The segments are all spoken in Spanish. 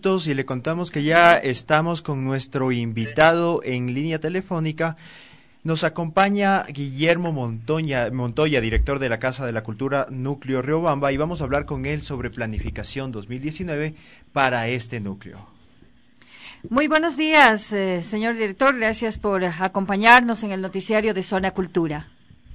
minutos y le contamos que ya estamos con nuestro invitado en línea telefónica. Nos acompaña Guillermo Montoya, director de la Casa de la Cultura Núcleo Riobamba, y vamos a hablar con él sobre planificación 2019 para este núcleo. Muy buenos días, señor director. Gracias por acompañarnos en el noticiario de Zona Cultura.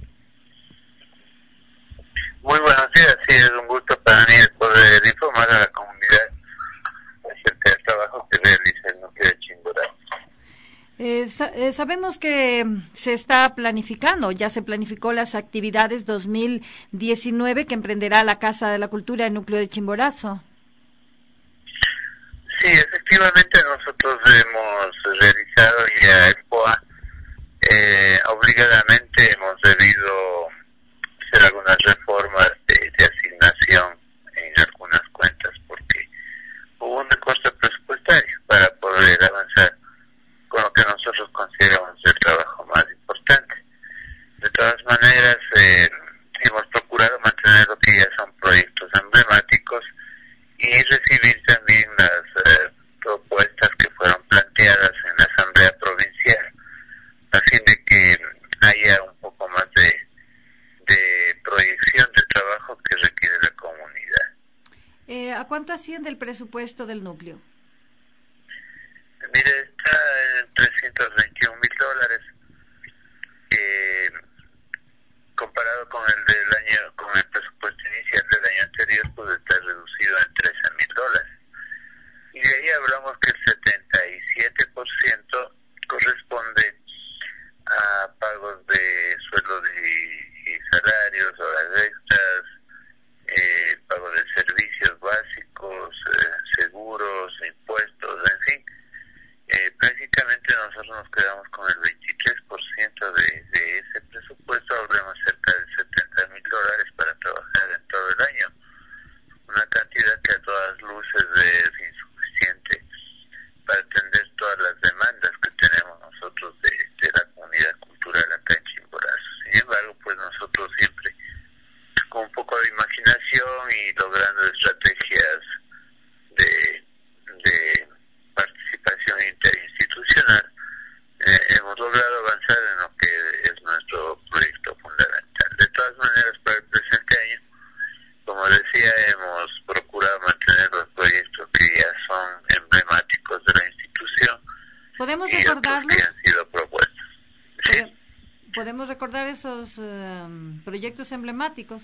Muy buenos días, sí, es un gusto para mí poder informar a la comunidad acerca del trabajo que realiza el núcleo de Chimborazo. Sabemos que se está planificando, ya se planificó las actividades 2019 que emprenderá la Casa de la Cultura del núcleo de Chimborazo. Sí, efectivamente nosotros hemos realizado ya el POA, obligadamente hemos debido hacer algunas reformas de asignación en algunas cuentas porque hubo un recorte presupuestario para poder avanzar con lo que nosotros consideramos el trabajo más importante. De todas maneras, hemos procurado mantener lo que ya son proyectos emblemáticos y recibir también las propuestas que fueron planteadas en la Asamblea Provincial, a fin de que haya un poco más de proyección de trabajo que requiere la comunidad. ¿A cuánto asciende el presupuesto del núcleo? Mire, está en $321,000, comparado con el con el presupuesto inicial del año anterior, pues está reducido en $13,000. Y de ahí hablamos que el 77% corresponde a pagos de sueldos y salarios, horas extras, pago de servicios básicos, seguros, impuestos, en fin. Prácticamente nosotros nos quedamos con el 23% de ese presupuesto, hablamos cerca de $70,000 para trabajar en todo el año. Una cantidad que a todas luces es insuficiente para atender todas las demandas que tenemos nosotros de la comunidad cultural acá en Chimborazo. Sin embargo, pues nosotros siempre con un poco de imaginación y logrando estrategias de participación interinstitucional, hemos logrado avanzar en lo que es nuestro proyecto fundamental. De todas maneras, para el presente año, como decía, hemos procurado mantener los proyectos que ya son emblemáticos de la institución. ¿Podemos y recordarlos? Que han sido propuestos. ¿Sí? ¿Podemos recordar esos proyectos emblemáticos?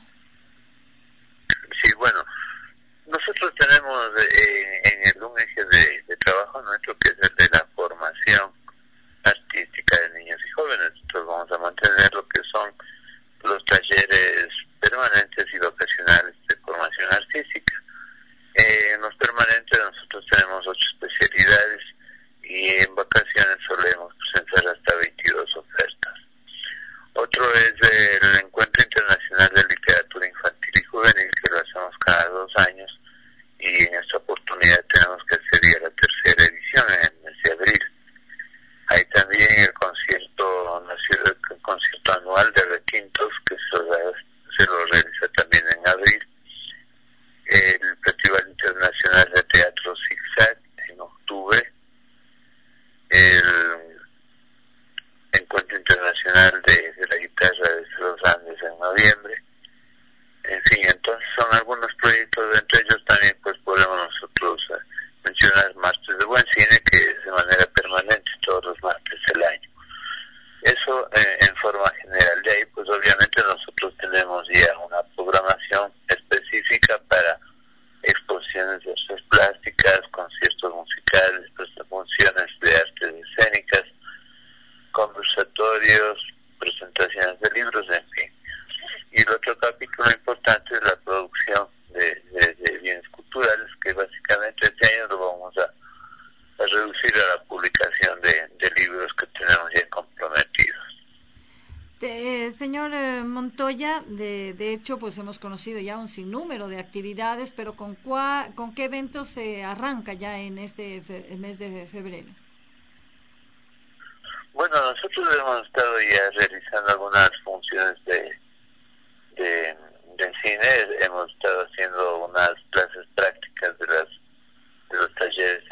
Sí, bueno, nosotros tenemos un eje de trabajo nuestro que es el de la formación artística de niños y jóvenes. Entonces vamos a mantener lo que son los talleres permanentes y vocacionales de formación artística. En los permanentes nosotros tenemos 8 especialidades y en vacaciones solemos presentar hasta 22 ofertas. Otro es el Encuentro Internacional de Literatura Infantil y Juvenil, que lo hacemos cada 2 años, y en esta oportunidad tenemos que hacer ya la tercera edición en el mes de abril. Hay también el concierto anual de requintos, que se lo realiza también en abril. El Festival Internacional de Teatro Zigzag en octubre. El Encuentro Internacional de la Guitarra de los Andes en noviembre. En fin, entonces son algunos proyectos, entre ellos también pues podemos nosotros mencionar Martes de Buen Cine, que es de manera permanente todos los martes del año. Eso en forma general. De ahí pues obviamente nosotros tenemos ya una programación específica para exposiciones de artes plásticas, conciertos musicales, funciones de artes escénicas, conversatorios, presentaciones de libros, en fin. Y el otro capítulo importante es la producción de bienes culturales, que básicamente este año lo vamos a reducir a la publicación de libros que tenemos ya comprometidos. Señor Montoya, de hecho, pues hemos conocido ya un sinnúmero de actividades, pero ¿con qué eventos se arranca ya en este mes de febrero? Bueno, nosotros hemos estado ya realizando algunas funciones de cine, hemos estado haciendo unas clases prácticas de los talleres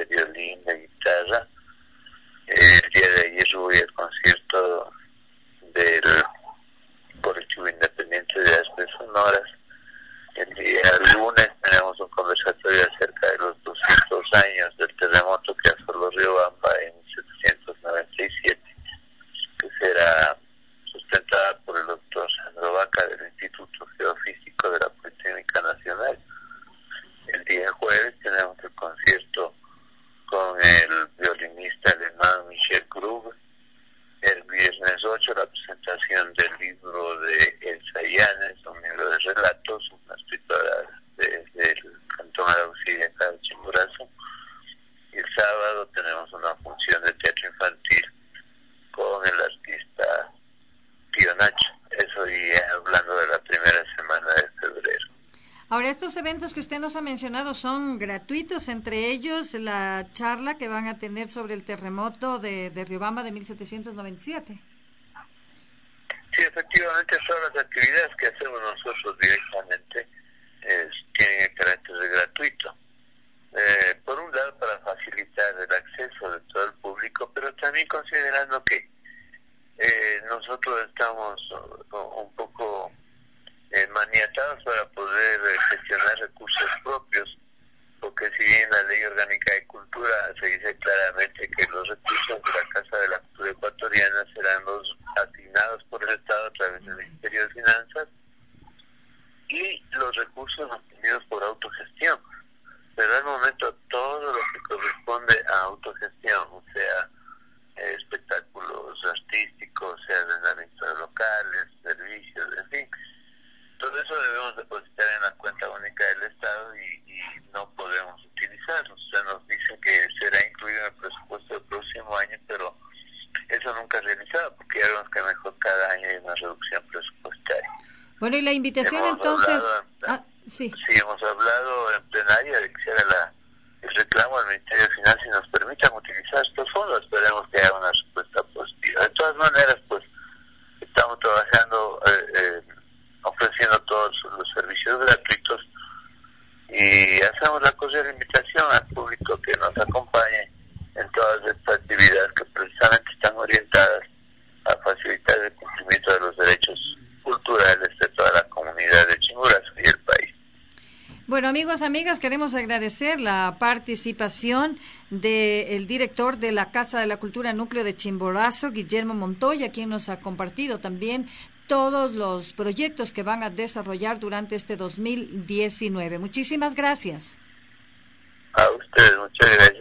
años del terremoto que asoló Riobamba en 1797, que será sustentada por el doctor Sandro Vaca del Instituto Geofísico de la Politécnica Nacional. El día jueves tenemos el concierto con el violinista alemán Michel Krug. El viernes 8 la presentación del libro de Elsa Yanes, un libro de relatos, una escritora del Cantón Arauzí de acá de Chimborazo. Y el sábado tenemos una función de teatro infantil con el artista Tío Nacho. Eso ya hablando de la primera semana de febrero. Ahora, estos eventos que usted nos ha mencionado son gratuitos, entre ellos la charla que van a tener sobre el terremoto de Riobamba de 1797. Sí, efectivamente, todas las actividades que hacemos nosotros directamente tienen carácter de gratuito. Por un lado, para facilitar el acceso de todo el público, pero también considerando que nosotros estamos un poco maniatados para poder gestionar recursos propios, porque si bien la Ley Orgánica de Cultura se dice claramente que los recursos de la Casa de la Cultura Ecuatoriana serán los asignados por el Estado a través del Ministerio de Finanzas y los recursos obtenidos por autogestión, pero al momento todo lo que corresponde a autogestión, o sea, espectáculos artísticos, sea arrendamiento de locales, servicios, en fin, todo eso debemos depositar en la cuenta única del Estado y no podemos utilizarlo. Se nos dice que será incluido en el presupuesto del próximo año, pero eso nunca es realizado porque ya vemos que mejor cada año hay una reducción presupuestaria. Bueno, y la invitación entonces... Sí, hemos hablado en plenaria de que será el reclamo al Ministerio de Finanzas y nos permitan utilizar estos fondos. Esperemos que haya una respuesta positiva. De todas maneras, pues estamos trabajando ofreciendo todos los servicios gratuitos y hacemos la cordial invitación al público que nos acompañe en todas estas actividades que precisamente están orientadas a facilitar el cumplimiento de los derechos culturales de toda la comunidad de Chimborazo y el país. Bueno, amigos, amigas, queremos agradecer la participación del director de la Casa de la Cultura Núcleo de Chimborazo, Guillermo Montoya, quien nos ha compartido también todos los proyectos que van a desarrollar durante este 2019. Muchísimas gracias. A ustedes, muchas gracias.